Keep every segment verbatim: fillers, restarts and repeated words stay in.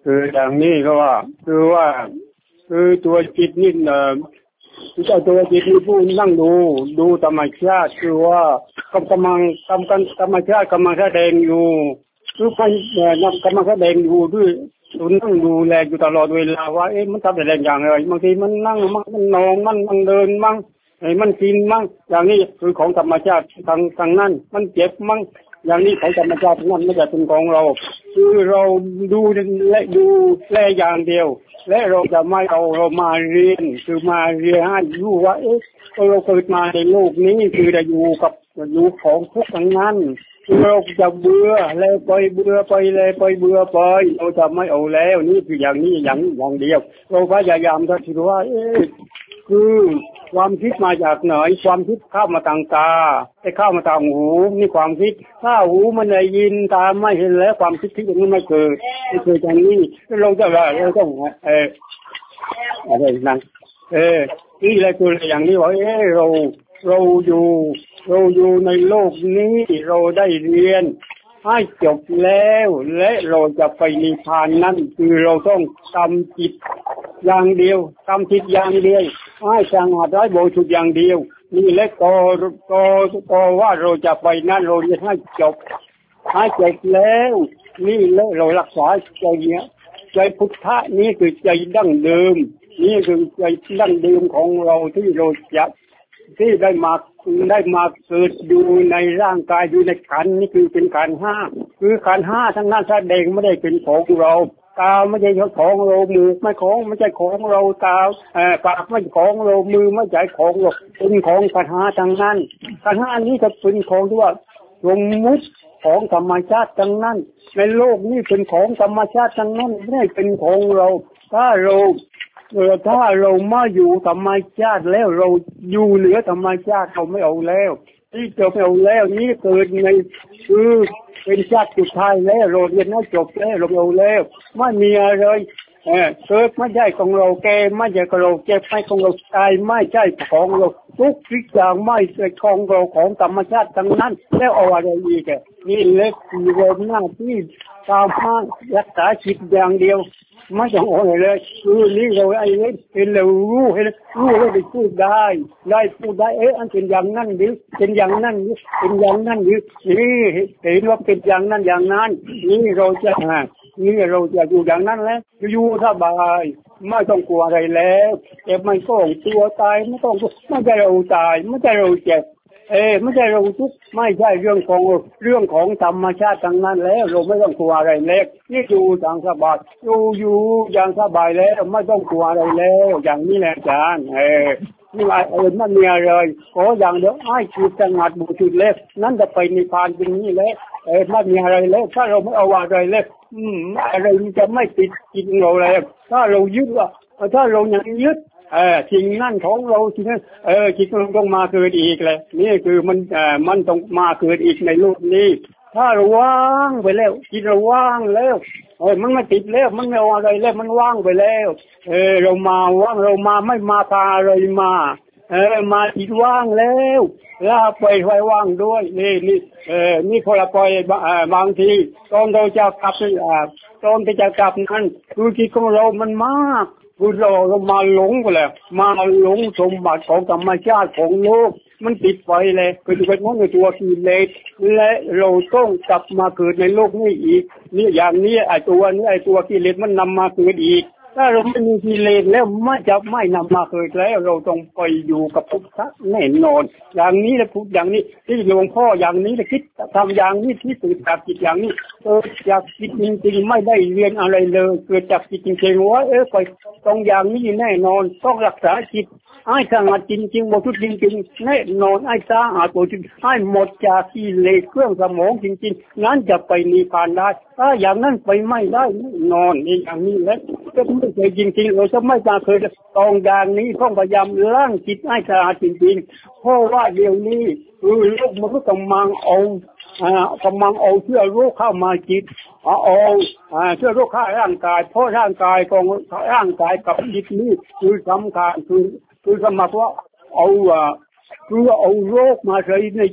คืออย่างนี้ก็ว่าคือว่าคือตัวจิตนี่เอ่อเจ้าตัวจิตนี่ผู้นั่งดูดูธรรมชาติคือว่ากำลังกำลังธรรมชาติกำลังแสดงอยู่คือไปเอ่อกำลังแสดงอยู่ด้วยตัวนั่งดูแลอยู่ตลอดเวลาว่าเอ๊ะมันทำแสดงอย่างไรบางทีมันนั่งมั่งมันนอนมั่งมันเดินมั่งไอ้มันกินมั่งอย่างนี้คือของธรรมชาติทางทางนั้นมันเจ็บมั่งอย่างนี้ของธรรมชาตินั้นไม่ใช่เป็นของเราคือเราดูและดูแลอย่างเดียวและเราจะไม่เอาเรามาเรียนคือมาเรียนให้รู้ว่าเอ๊ะเราเกิดมาในโลกนี้คือจะอยู่กับอยู่ของทุกข์ทั้งนั้นคือเราจะเบื่อแล้วไปเบื่อไปเลยไปเบื่อไปเราจะไม่เอาแล้วนี่คืออย่างนี้อย่างอย่างเดียวเราพยายามจะคิดว่าเอ๊ะคือความคิดมาจากไหนความคิดเข้ามาทางตาไปเข้ามาทางหูนี่ความคิดถ้าหูมันได้ยินตาไม่เห็นแล้วความคิดที่อย่างนี้ไม่เกิดไม่เกิดอย่างนี้เราจะเราต้องเอออะไรนั่นเออนี่แหละคืออย่างนี้ว่าเออเราเราอยู่เราอยู่ในโลกนี้เราได้เรียนให้จบแล้วและเราจะไปนิพพานนั้นคือเราต้องทำจิตอย่างเดียวทำจิตอย่างเดียวให้สงบได้บริสุทธิ์อย่างเดียวนี่แหละก็ก็ก็ว่าเราจะไปนั้นเราจะให้จบให้จบแล้วนี่แหละเรารักษาใจเนี้ยใจพุทธะนี่คือใจดั้งเดิมนี่คือใจดั้งเดิมของเราที่เราจะที่ได้มาได้มาเกิดอยู่ในร่างกายอยู่ในขันนี่คือเป็นขันห้าคือขันห้าทั้งนั้นแสดงไม่ได้เป็นของเราตาไม่ใช่ของเรามือไม่ของไม่ใช่ของเราตาเอ่อปากไม่ใช่ของเรามือไม่ใช่ของเราเป็นของขันห้าทั้งนั้นขันห้านี้จะเป็นของที่ว่าสมมุติของธรรมชาติทั้งนั้นในโลกนี้เป็นของธรรมชาติทั้งนั้นไม่เป็นของเราถ้าเราเออถ้าเรามาอยู่ธรรมชาติแล้วเราอยู่เหนือธรรมชาติเราไม่เอาแล้วที่จบไม่เอาแล้วนี่เกิดในคือเป็นชาติสุดท้ายแล้วเราเรียนให้จบแล้วเราเอาแล้วไม่มีอะไรเออเกิดไม่ใช่ของเราแก่ไม่ใช่ของเราเจ็บไม่ของเราตายไม่ใช่ของเราทุกสิ่งอย่างไม่ใช่ของเราของธรรมชาติทั้งนั้นแล้วเอาอะไรอีกนี่เล็กคือเราหน้าที่ตามห้างรักษาจิตอย่างเดียวไม่ต้องอะไรเลยคือนี่เราไอ้เห็นเรารู้เห็นรู้แล้วไปพูดได้ได้พูดได้เอ๊ะอันเป็นอย่างนั้นหรือเป็นอย่างนั้นหรือเป็นอย่างนั้นหรือนี่เห็นว่าเป็นอย่างนั้นอย่างนั้นนี่เราจะนี่เราจะอยู่อย่างนั้นแล้วอยู่สบายไม่ต้องกลัวอะไรแล้วเจ็บมันก็ตัวตายไม่ต้องไม่ใช่เราตายไม่ใช่เราเจ็บเออไม่ใช่เราทุกข์ไม่ใช่เรื่องของเรื่องของธรรมชาติทั้งนั้นแล้วเราไม่ต้องกลัวอะไรแล้วนี่อยู่อย่างสบายอยู่อยู่อย่างสบายแล้วไม่ต้องกลัวอะไรแล้วอย่างนี้แหละอาจารย์เออนี่อะไรเออไม่มีอะไรขออย่างเดียวให้จิตสงบบุญเล็กนั่นจะไปนิพพานเป็นนี้แหละเออไม่มีอะไรแล้วถ้าเราไม่เอาอะไรแล้วอืมอะไรมันจะไม่ติดกินเราแล้วถ้าเรายึดว่าถ้าเรายังยึดเออสิ่งนั่นของเราสิ่งนั้นเออจิตเราต้องมาเกิดอีกเลยนี่คือมันเออมันต้องมาเกิดอีกในโลกนี้ถ้าเราว่างไปแล้วจิตเราว่างแล้วเออมันไม่ติดแล้วมันไม่เอาอะไรแล้วมันว่างไปแล้วเออเรามาว่างเรามาไม่มาพาอะไรมาเออมาจิตว่างแล้วลาปล่อยไว้ว่างด้วยนี่นี่เออนี่พอเราปล่อยบางทีตอนเราจะกลับตอนที่จะกลับนั้นคือจิตของเรามันมากคือเราเรามาหลงไปแล้วมาหลงสมบัติของธรรมชาติของโลกมันติดไปเลยคือเป็นมนุษย์ตัวกิเลสและเราต้องกลับมาเกิดในโลกนี้อีกนี่อย่างนี้ไอ้ตัวนี้ไอ้ตัวกิเลสมันนำมาเกิดอีกถ้าเราไม่มีกิเลสแล้วไม่จะไม่นำมาเกิดแล้วเราต้องไปอยู่กับพุทธะแน่นอนอย่างนี้และพูดอย่างนี้ที่หลวงพ่ออย่างนี้และคิดทำอย่างนี้ที่ตื่นจากจิตอย่างนี้เกิดจากจิตจริงๆไม่ได้เรียนอะไรเลยเกิดจากจิตจริงๆว่าเออไปตรงอย่างนี้แน่นอนต้องรักษาจิตให้สงบจริงๆบริสุทธิ์จริงๆแน่นอนให้สะอาดบริสุทธิ์ให้หมดจากกิเลสเครื่องสมองจริงๆนั้นจะไปนิพพานได้ถ้าอย่างนั้นไปไม่ได้นอนนี่อย่างนี้แล้วก็ไม่เคยจริงๆเราจะไม่มาเคยตรงอย่างนี้ต้องพยายามล้างจิตให้สะอาดจริงๆเพราะว่าเดี๋ยวนี้คือโลกมันก็กำลังเอาอ่ากำลังเอาเชื้อโรคเข้ามาจิตเอาอ่าเชื้อโรคเข้าร่างกายเพราะร่างกายของร่างกายกับจิตนี้คือสำคัญคือคือสมมติว่าเอาอ่าคือเอาโรคมาใส่ในจิต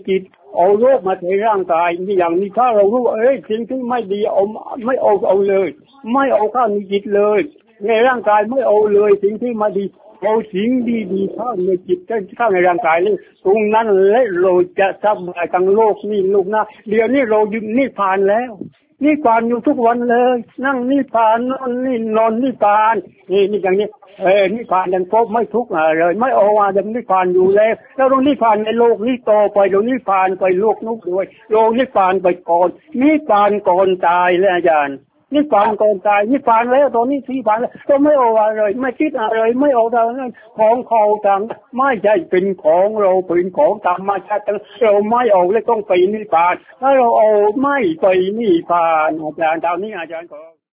เอาโรคมาในร่างกายนี่อย่างนี้ถ้าเรารู้เอ้ยสิ่งที่ไม่ดีเอาไม่เอาเอาเลยไม่เอาเข้าในจิตเลยในร่างกายไม่เอาเลยสิ่งที่ไม่ดีเอาสิ่งดีๆเข้าในจิตเข้าในร่างกายเลยตรงนั้นและเราจะสบายทั้งโลกนี่ลูกนะเดี๋ยวนี้เราอยู่นิพพานแล้วนิพพานอยู่ทุกวันเลยนั่งนิพพานนอนนี่นอนนิพพานนี่นี่อย่างนี้เออนิพพานยังพบไม่ทุกข์เลยไม่เอาว่าจะนิพพานอยู่แล้วแล้วตรงนิพพานในโลกนี้ต่อไปเรานิพพานไปโลกนู้นด้วยโลกนิพพานไปก่อนนิพพานก่อนตายเลยอาจารย์นิพพานก่อนตายนิพพานแล้วตอนนี้นิพพานแล้วก็ไม่เอาอะไรไม่คิดอะไรไม่เอาอะไรของเขาต่างไม่ใช่เป็นของเราเป็นของธรรมชาติเราไม่เอาเลยต้องไปนิพพานถ้าเราเอาไม่ไปนิพพานอาจารย์ตอนนี้อาจารย์ขอ